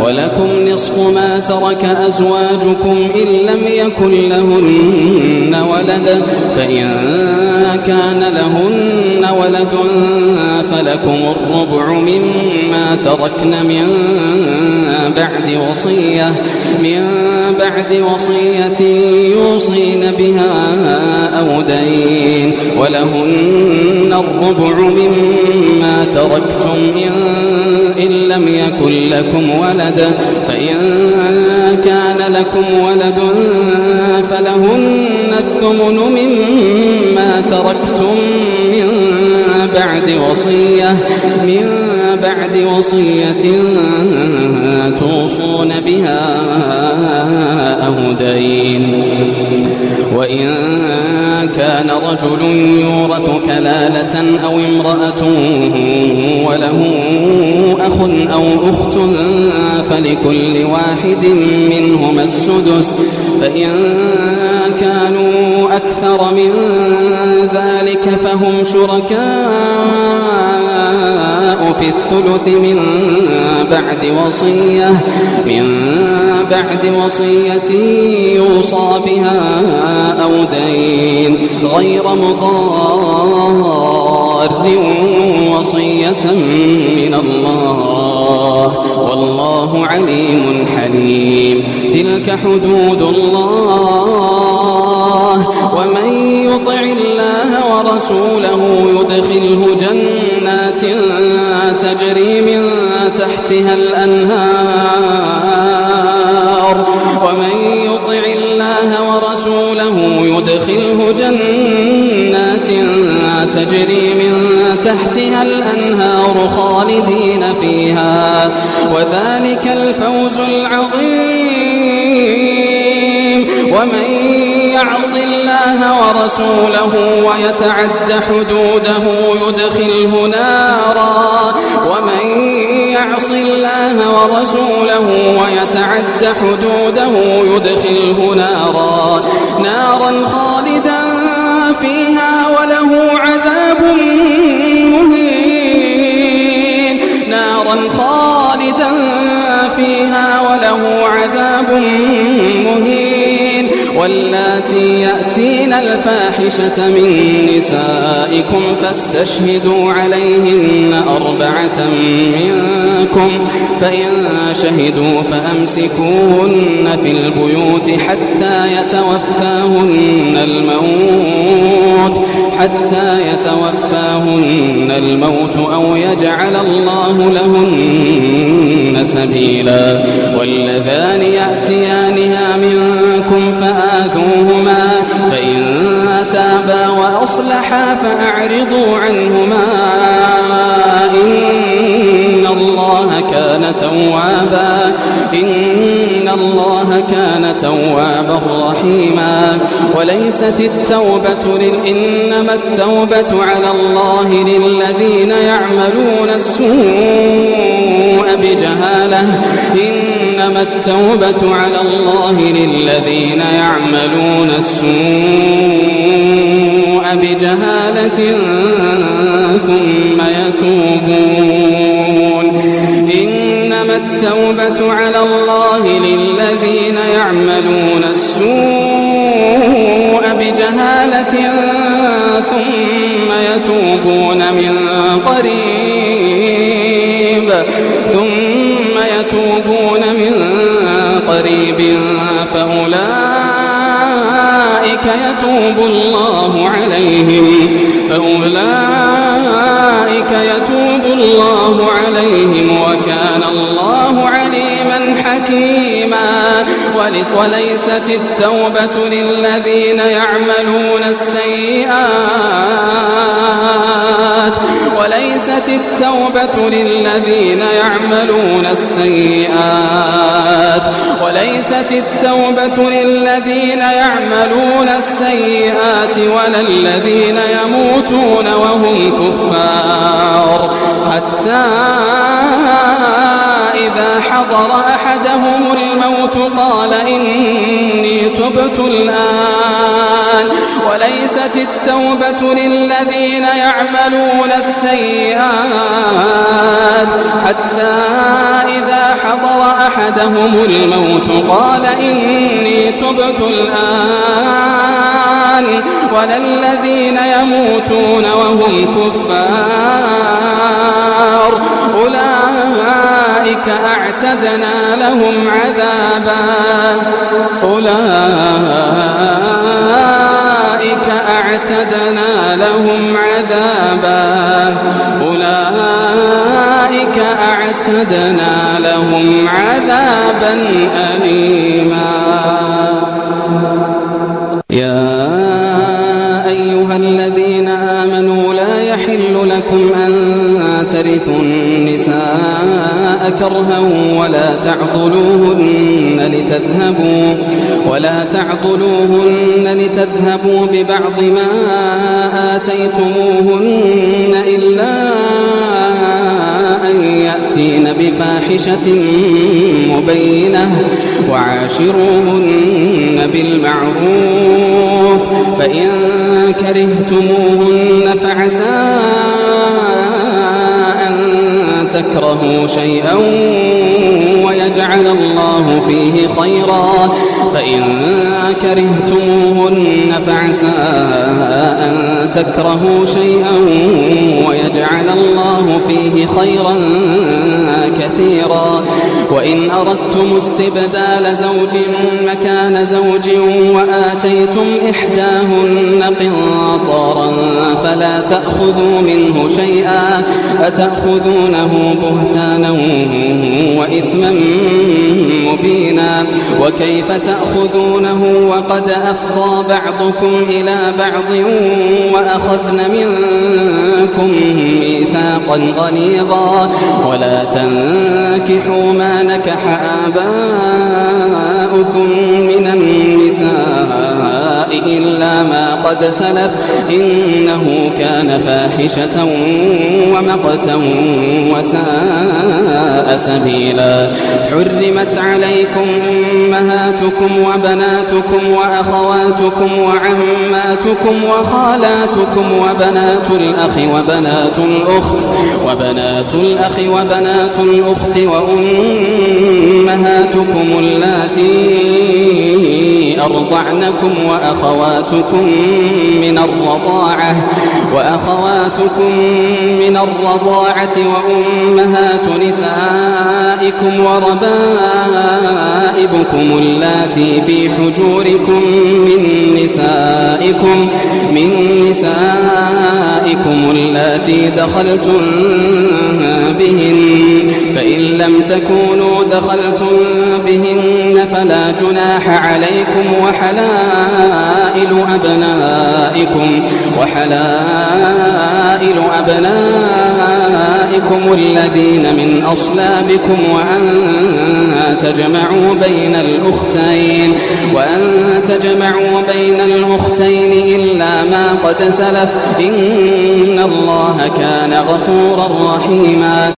ولكم نصف ما ترك أزواجكم إن لم يكن لهن ولد فإن كان لهن ولد فلكم الربع مما تركن من بعد وصية يوصين بها أو دين ولهن الربع مما تركتم إن لم يكن لكم ولد فإن كان لكم ولد فلهن الثمن مما تركتم من بعد وصية توصون بها أو دين وإن كان رجل يورث كلالة أو امرأة وله أخ أو أخت فلكل واحد منهما السدس فإن كانوا أكثر من ذلك فهم شركاء في الثلث من بعد وصية يوصى بها أو دين غير مضار وصية من الله والله عليم حليم تلك حدود الله ومن يطع الله ورسوله يدخله جنات تجري من تحتها الأنهار ومن يطع الله ورسوله يدخله جنات تجري من تحتها الأنهار خالدين فيها وذلك الفوز العظيم ومن يعص الله ورسوله ويتعد حدوده يدخله نارا ومن يعص الله ورسوله ويتعد حدوده يدخله نارا خالدا فيها وله عذاب مهين واللاتي يأتين الفاحشة من نسائكم فاستشهدوا عليهن 4 منكم فإن شهدوا فأمسكوهن في البيوت حتى يتوفاهن الموت أو يجعل الله لهن سبيلا واللذان يأتيانها منكم فآذوهما فإن تابا وأصلحا فأعرضوا عنهما إن الله كان توابا رحيما إنما التوبة على الله للذين يعملون السوء بجهالة ثم يتوبون إنما التوبة على الله للذين يعملون السوء بجهالة ثم يتوبون من قريب فأولئك يتوب الله عليهم وكان الله عليما حكيما وليست التوبة للذين يعملون السيئات ولا الذين يموتون وهم كفار حتى إذا حضر أحدهم الموت قال إني تبت الآن وليست التوبة للذين يعملون السيئات حتى إذا حضر أحدهم أحدهم الموت قال إني تبت الآن ولا الذين يموتون وهم كفار أولئك أعتدنا لهم عذابا أليما. يا أيها الذين آمنوا لا يحل لكم أن ترثوا النساء كرها ولا تعضلوهن لتذهبوا ببعض ما آتيتموهن إلا أن يأتين بفاحشة مبينة وعاشروهن بالمعروف فإن كرهتموهن فعسى أن تكرهوا شيئا ويجعل الله فيه خيرا فإن كرهتموهن فعسى أن تكرهوا شيئا ويجعل الله فيه خيرا كثيرا وإن أردتم استبدال زوج مكان زوج وآتيتم إحداهن قنطارا فلا تأخذوا منه شيئا أتأخذونه بهتانا وإثما مبينا وكيف تأخذونه وقد أفضى بعضكم إلى بعض وأخذن منكم ميثاقا غليظا ولا تنكحوا ما نكح آباؤكم من النساء إلا ما قد سلف إنه كان فاحشة ومقتا وساء سبيلا. حرمت عليكم أمهاتكم وبناتكم وأخواتكم وعماتكم وخالاتكم وبنات الأخ وبنات الأخت وأمهاتكم اللاتي أرضعنكم وأخواتكم من الرضاعة وأمهات نسائكم وربائبكم اللاتي في حجوركم من نسائكم اللاتي دخلتم بهن فإن لم تكونوا دخلتم بهن فلا جناح عليكم وحلائل أبنائكم الذين من أصلابكم وأن تجمعوا بين الأختين إلا ما قد سلف إن الله كان غفورا رحيما.